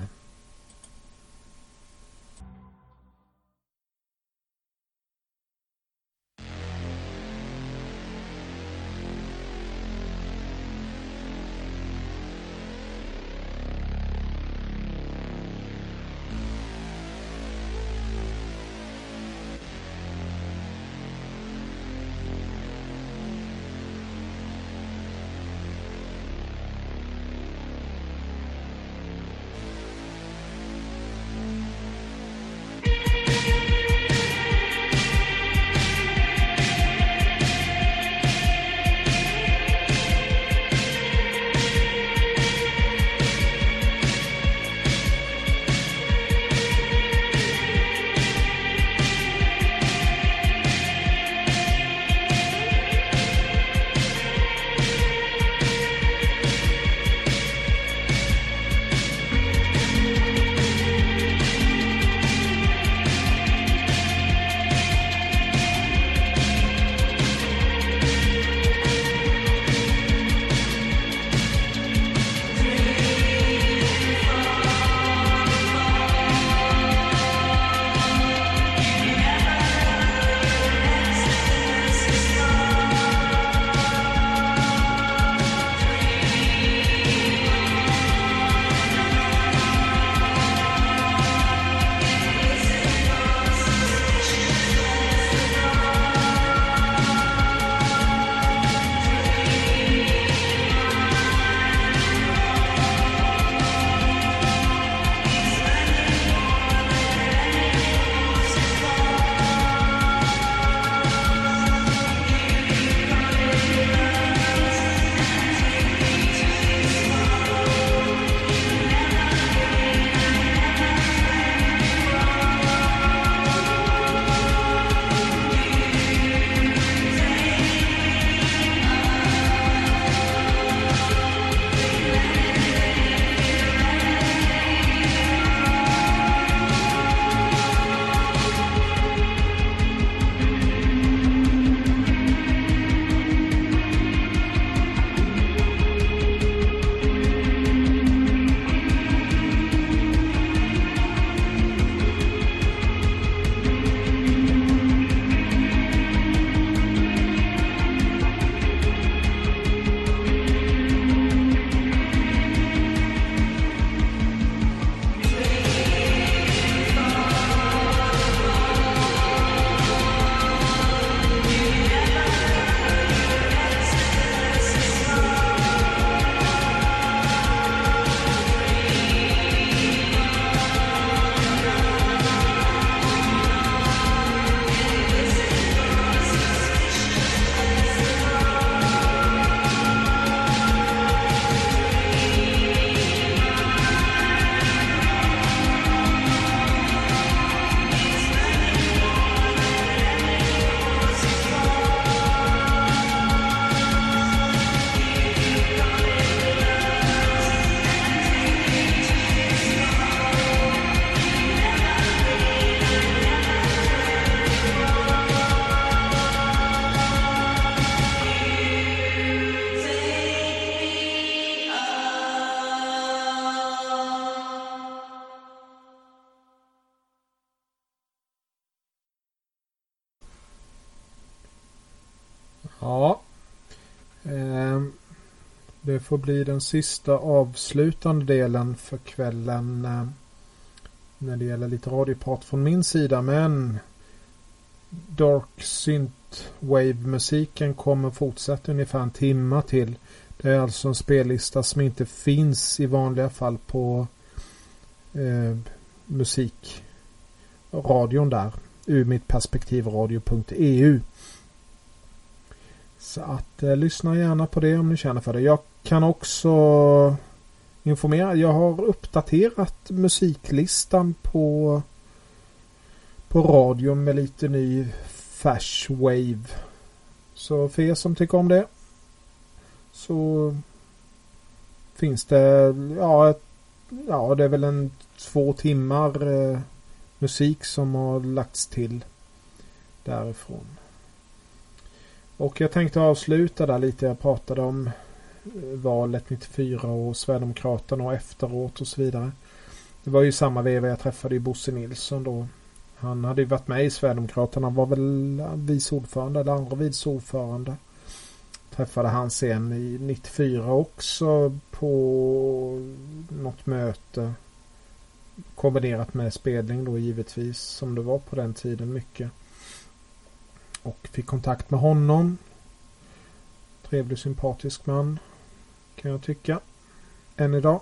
Ja. Eh, det får bli den sista avslutande delen för kvällen eh, när det gäller lite radioprat från min sida. Men Dark Synthwave-musiken kommer fortsätta ungefär en timme till. Det är alltså en spellista som inte finns i vanliga fall på eh, musikradion där. ur mitt perspektiv radio punkt e u. Så att eh, lyssna gärna på det om ni känner för det. Jag kan också informera. Jag har uppdaterat musiklistan på på radion med lite ny flash wave. Så för er som tycker om det så finns det ja, ett, ja det är väl en två timmar eh, musik som har lagts till därifrån. Och jag tänkte avsluta där lite. Jag pratade om valet nittiofyra och Sverigedemokraterna och efteråt och så vidare. Det var ju samma veva jag träffade i Bosse Nilsson då. Han hade ju varit med i Sverigedemokraterna. Han var väl vice ordförande eller andra vice ordförande. Träffade han sen i nittiofyra också på något möte. Kombinerat med spelning då givetvis som det var på den tiden mycket. Och fick kontakt med honom. Trevlig, sympatisk man kan jag tycka. Än idag.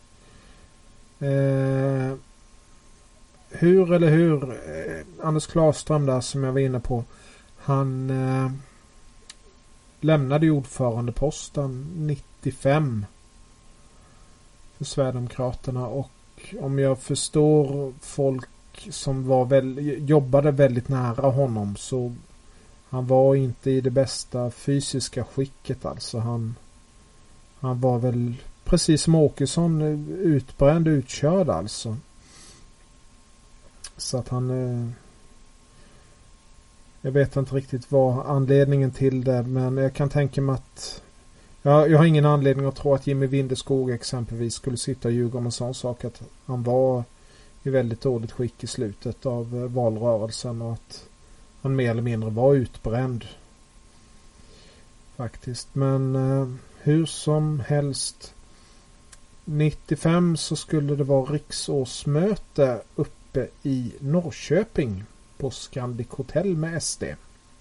Eh, hur eller hur eh, Anders Klarström där som jag var inne på. Han eh, lämnade ju ordförandeposten nittiofem för Sverigedemokraterna. Och om jag förstår folk som var väl, jobbade väldigt nära honom så han var inte i det bästa fysiska skicket alltså. Han, han var väl precis som Åkesson utbränd, utkörd alltså. Så att han jag vet inte riktigt vad anledningen till det, men jag kan tänka mig att ja, jag har ingen anledning att tro att Jimmy Windeskog exempelvis skulle sitta och ljuga om en sån sak, att han var i väldigt dåligt skick i slutet av valrörelsen och att han mer eller mindre var utbränd faktiskt. Men eh, hur som helst nittiofem så skulle det vara riksårsmöte uppe i Norrköping på Scandic Hotel med S D.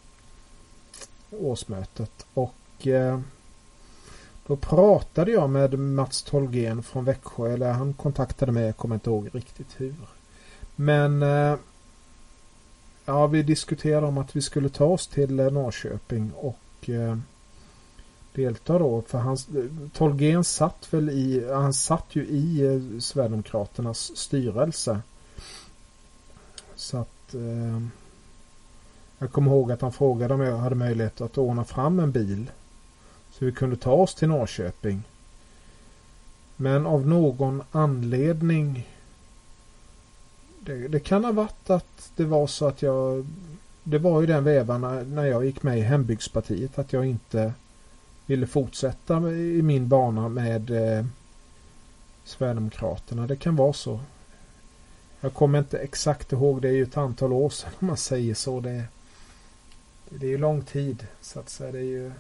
Årsmötet. Och eh, då pratade jag med Mats Tolgén från Växjö, eller han kontaktade mig, jag kommer inte ihåg riktigt hur. Men eh, ja, vi diskuterade om att vi skulle ta oss till Norrköping och eh, delta då. För han, Tolgén satt väl i, han satt ju i eh, Sverigedemokraternas styrelse. Så att eh, jag kommer ihåg att han frågade om jag hade möjlighet att ordna fram en bil så vi kunde ta oss till Norrköping. Men av någon anledning Det, det kan ha varit att det var så att jag det var ju den vevan när, när jag gick med i Hembygdspartiet att jag inte ville fortsätta i min bana med eh, Sverigedemokraterna. Det kan vara så. Jag kommer inte exakt ihåg, det är ju ett antal år sedan om man säger så. Det, det är ju lång tid så att säga. Det är ju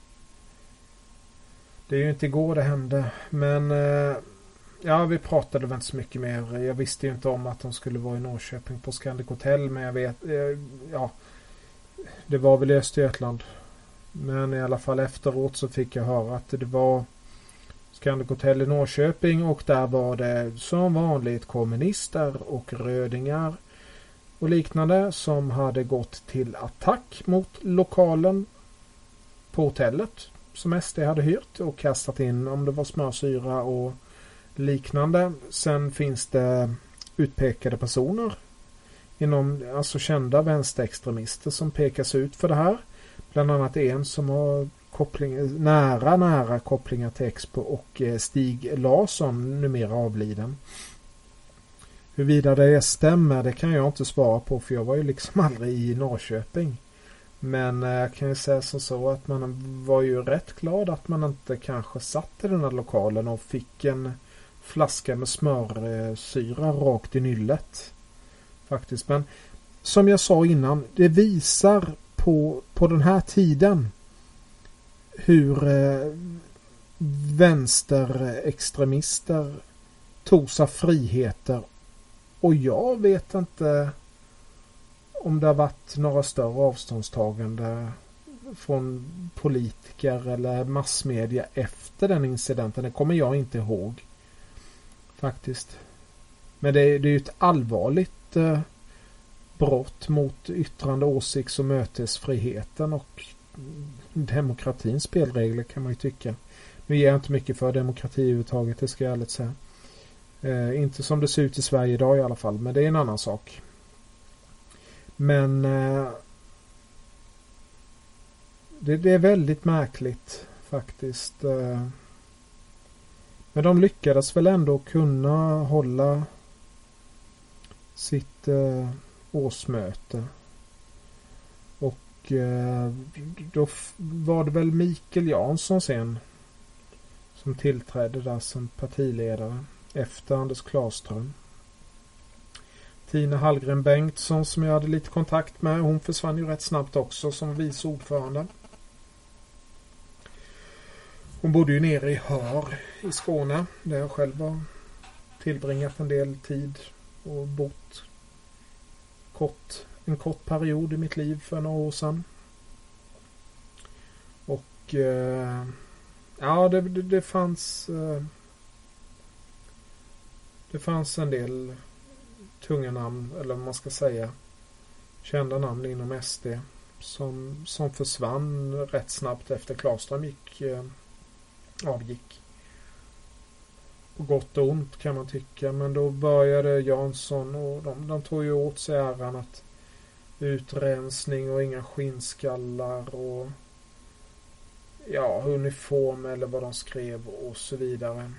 det är ju inte igår det hände. Men eh, ja, vi pratade väl inte så mycket mer. Jag visste ju inte om att de skulle vara i Norrköping på Scandic Hotel, men jag vet, eh, ja, det var väl i Östergötland. Men i alla fall efteråt så fick jag höra att det var Scandic Hotel i Norrköping och där var det som vanligt kommunister och rödingar och liknande som hade gått till attack mot lokalen på hotellet som S D hade hyrt och kastat in om det var smörsyra och liknande. Sen finns det utpekade personer inom, alltså kända vänsterextremister som pekas ut för det här. Bland annat en som har koppling, nära nära kopplingar till Expo och Stig Larsson, numera avliden. Huruvida det stämmer, det kan jag inte svara på för jag var ju liksom aldrig i Norrköping. Men jag kan ju säga som så att man var ju rätt glad att man inte kanske satt i den här lokalen och fick en flaska med smörsyra rakt i nyllet. Faktiskt. Men som jag sa innan, det visar på, på den här tiden hur eh, vänsterextremister tog sig friheter. Och jag vet inte om det har varit några större avståndstagande från politiker eller massmedia efter den incidenten. Det kommer jag inte ihåg faktiskt. Men det är, det är ju ett allvarligt eh, brott mot yttrande, åsikts- och mötesfriheten och demokratins spelregler, kan man ju tycka. Nu ger jag inte mycket för demokrati överhuvudtaget, det ska jag ärligt säga. Eh, inte som det ser ut i Sverige idag i alla fall, men det är en annan sak. Men eh, det, det är väldigt märkligt faktiskt. Eh, men de lyckades väl ändå kunna hålla sitt eh, årsmöte. Och eh, då var det väl Mikael Jansson sen som tillträdde där som partiledare efter Anders Klarström. Tina Hallgren Bengtsson som jag hade lite kontakt med, hon försvann ju rätt snabbt också som vice ordförande. Hon bodde ju nere i Hör i Skåne där jag själv har tillbringat en del tid och bott kort, en kort period i mitt liv för några år sedan. Och eh, ja, det, det, det fanns eh, det fanns en del tunga namn, eller vad man ska säga, kända namn inom S D som, som försvann rätt snabbt efter Klarström gick eh, avgick. På gott och ont kan man tycka, men då började Jansson och de, de tog ju åt sig äran att utrensning och inga skinnskallar och ja, uniform eller vad de skrev och så vidare.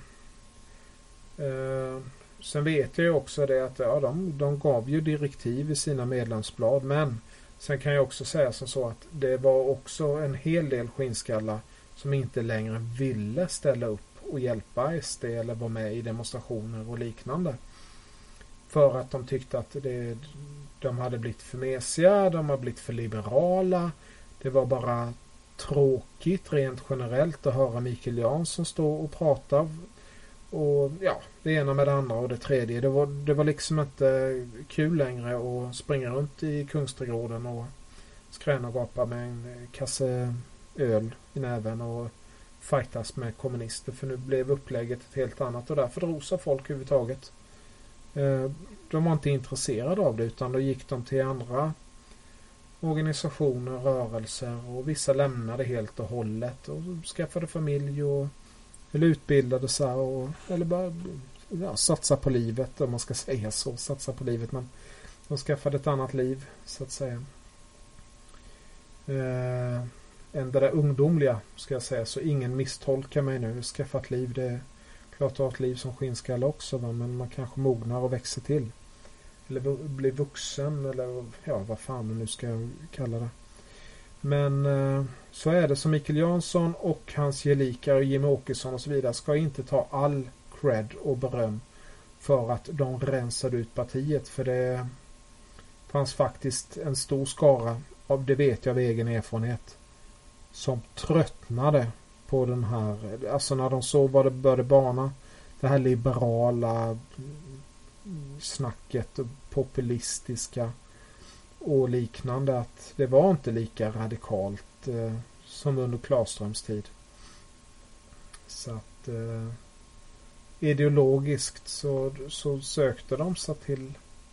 Eh, sen vet jag ju också det att ja, de, de gav ju direktiv i sina medlemsblad, men sen kan jag också säga som så att det var också en hel del skinnskallar som inte längre ville ställa upp och hjälpa S D eller vara med i demonstrationer och liknande. För att de tyckte att det, de hade blivit för mesiga, de hade blivit för liberala. Det var bara tråkigt rent generellt att höra Mikael Jansson stå och prata. Och ja, det ena med det andra och det tredje. Det var, det var liksom inte kul längre att springa runt i Kungsträdgården och skräna och gapa med en kasse öl i näven och fightas med kommunister, för nu blev upplägget ett helt annat och därför drog sig folk överhuvudtaget. De var inte intresserade av det, utan då gick de till andra organisationer, rörelser, och vissa lämnade helt och hållet och skaffade familj och eller utbildade sig och eller bara ja, satsa på livet, om man ska säga så, satsa på livet, men de skaffade ett annat liv så att säga. Eh, än det där ungdomliga ska jag säga, så ingen misstolkar mig nu. Skaffat liv, det är klart att ha ett liv som skinnskalle också, va? Men man kanske mognar och växer till. Eller blir vuxen, eller ja, vad fan man nu ska kalla det. Men eh, så är det, som Mikael Jansson och hans gelikar och Jimmy Åkesson och så vidare ska inte ta all cred och beröm för att de rensade ut partiet, för det fanns faktiskt en stor skara, av det vet jag av egen erfarenhet, som tröttnade på den här, alltså när de såg vad det började bana, det här liberala snacket och populistiska och liknande, att det var inte lika radikalt eh, som under Klarströms tid. Så att eh, ideologiskt så, så sökte de sig till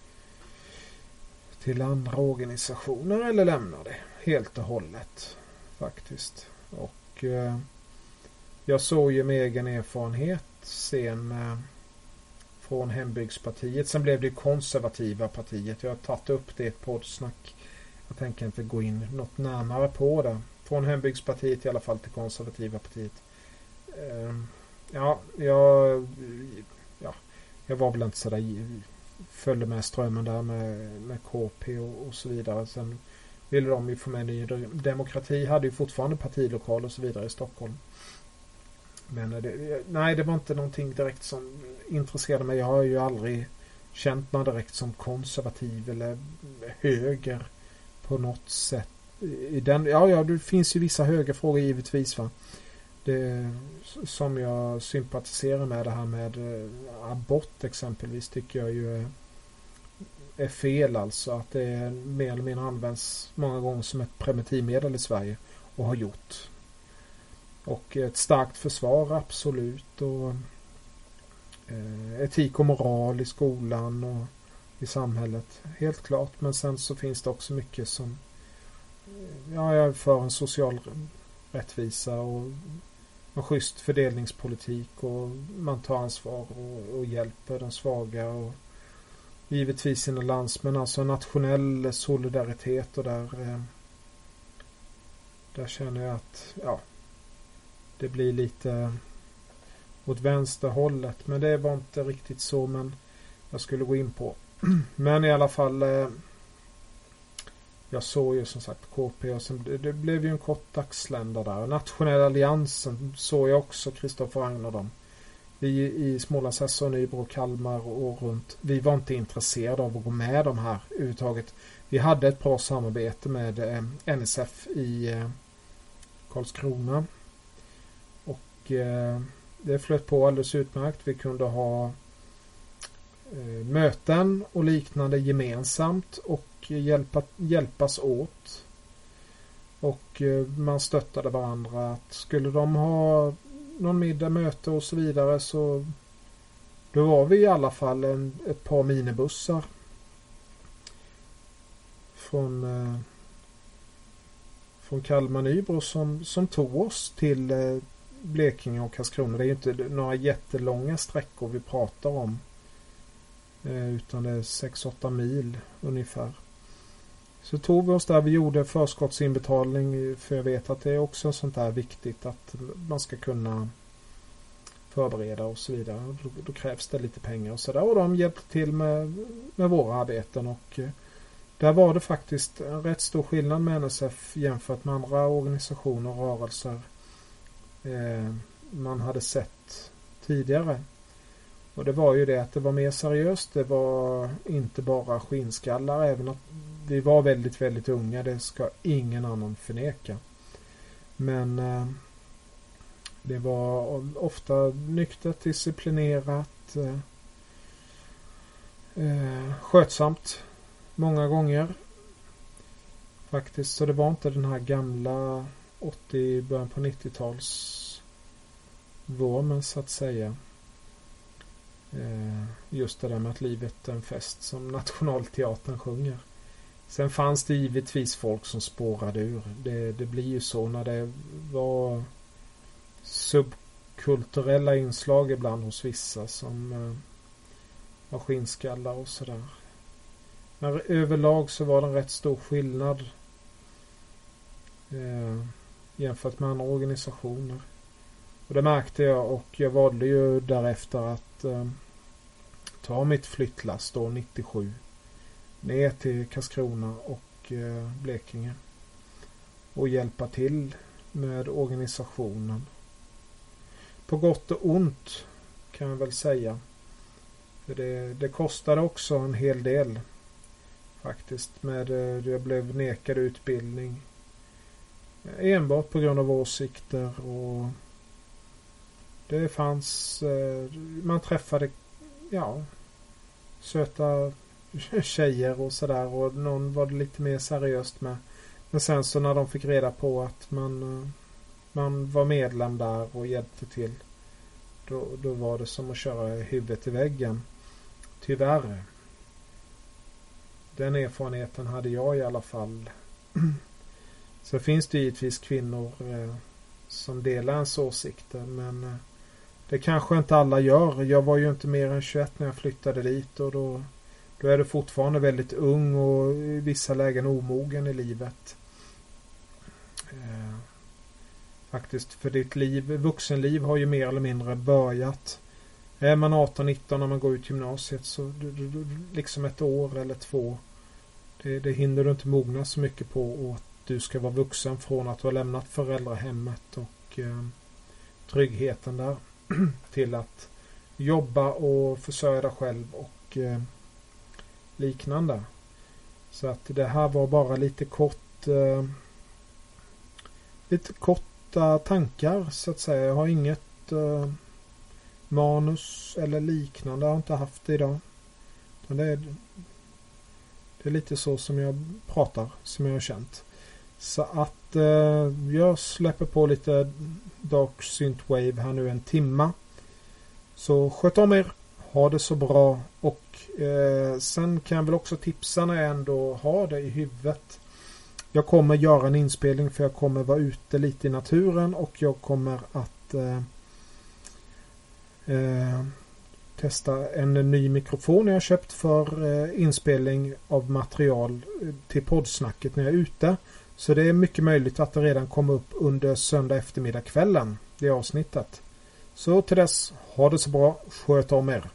till andra organisationer eller lämnade helt och hållet faktiskt. Och eh, jag såg ju med egen erfarenhet sen eh, från Hembygdspartiet. Sen blev det konservativa partiet. Jag har tagit upp det i ett poddsnack. Jag tänker inte gå in något närmare på det. Från Hembygdspartiet i alla fall till konservativa partiet. Eh, ja, jag ja, jag var väl inte sådär, följde med strömmen där med, med K P och, och så vidare. Sen ville de ju få med Ny Demokrati, hade ju fortfarande partilokal och så vidare i Stockholm. Men det, nej, det var inte någonting direkt som intresserade mig. Jag har ju aldrig känt mig direkt som konservativ eller höger på något sätt. i den, ja, ja, det finns ju vissa högerfrågor givetvis, va. Det som jag sympatiserar med, det här med abort exempelvis, tycker jag ju är, är fel, alltså att det är mer eller mindre används många gånger som ett preventivmedel i Sverige och har gjort. Och ett starkt försvar, absolut, och eh, etik och moral i skolan och i samhället, helt klart. Men sen så finns det också mycket som, ja, jag är för en social rättvisa och en schysst fördelningspolitik, och man tar ansvar och, och hjälper de svaga och givetvis sina landsmän, alltså nationell solidaritet, och där eh, där känner jag att, ja, det blir lite åt vänsterhållet, men det var inte riktigt så, men jag skulle gå in på. Men i alla fall, eh, jag såg ju som sagt K P, och sen, det, det blev ju en kort dagslända där. Nationella alliansen såg jag också, Kristoffer Ragn och dem. Vi i Smålands S och Nybro och Kalmar och runt, vi var inte intresserade av att gå med de här överhuvudtaget. Vi hade ett bra samarbete med eh, N S F i eh, Karlskrona, och eh, det flöt på alldeles utmärkt. Vi kunde ha eh, möten och liknande gemensamt och hjälpa, hjälpas åt, och eh, man stöttade varandra. Att skulle de ha någon middag, möte och så vidare, så då var vi i alla fall en, ett par minibussar från eh, från Kalmar Nybro som, som tog oss till eh, Blekinge och Karlskrona. Det är ju inte några jättelånga sträckor vi pratar om, eh, utan det är sex åtta mil ungefär. Så tog vi oss där, vi gjorde förskottsinbetalning, för jag vet att det är också sånt där viktigt att man ska kunna förbereda och så vidare. Då, då krävs det lite pengar och sådär, och de hjälpte till med, med våra arbeten, och eh, där var det faktiskt en rätt stor skillnad med N S F jämfört med andra organisationer och rörelser eh, man hade sett tidigare. Och det var ju det att det var mer seriöst, det var inte bara skinskallar, även att vi var väldigt, väldigt unga, det ska ingen annan förneka. Men eh, det var ofta nyktert, disciplinerat, eh, eh, skötsamt många gånger faktiskt. Så det var inte den här gamla åttio, början på nittio-tals våmen så att säga. Eh, just det där med att livet är en fest som Nationalteatern sjunger. Sen fanns det givetvis folk som spårade ur. Det, det blir ju så när det var subkulturella inslag ibland hos vissa som eh, var skinnskallar och sådär. Men överlag så var det en rätt stor skillnad eh, jämfört med andra organisationer. Och det märkte jag, och jag valde ju därefter att eh, ta mitt flyttlass då nittiosju ner till Karlskrona och eh, Blekinge och hjälpa till med organisationen. På gott och ont kan jag väl säga. För det, det kostade också en hel del faktiskt. Med, jag blev nekad utbildning enbart på grund av åsikter, och det fanns, man träffade ja söta tjejer och sådär, och någon var det lite mer seriöst med. Men sen så när de fick reda på att man man var medlem där och hjälpte till, då, då var det som att köra huvudet i väggen. Tyvärr. Den erfarenheten hade jag i alla fall. Så finns det givetvis kvinnor eh, som delar ens åsikter, men eh, det kanske inte alla gör. Jag var ju inte mer än tjugoett när jag flyttade dit, och då, då är du fortfarande väldigt ung och i vissa lägen omogen i livet. Eh, faktiskt, för ditt liv, vuxenliv har ju mer eller mindre börjat. Är man arton nitton när man går ut gymnasiet, så du, du, du, liksom ett år eller två, det, det hinner du inte mogna så mycket på, och att du ska vara vuxen från att du har lämnat föräldrahemmet och eh, tryggheten där till att jobba och försörja dig själv och eh, liknande. Så att det här var bara lite kort eh, lite korta tankar så att säga. Jag har inget uh, manus eller liknande. Jag har inte haft det idag. Det är, det är lite så som jag pratar, som jag har känt. Så att uh, jag släpper på lite Dark Synthwave här nu en timma. Så sköt om er. Ha det så bra. Och eh, sen kan jag väl också tipsa när jag ändå har det i huvudet. Jag kommer göra en inspelning för jag kommer vara ute lite i naturen och jag kommer att eh, eh, testa en ny mikrofon jag köpt för eh, inspelning av material till poddsnacket när jag är ute. Så det är mycket möjligt att det redan kommer upp under söndag eftermiddag kvällen, det avsnittet. Så till dess, ha det så bra, sköt om er.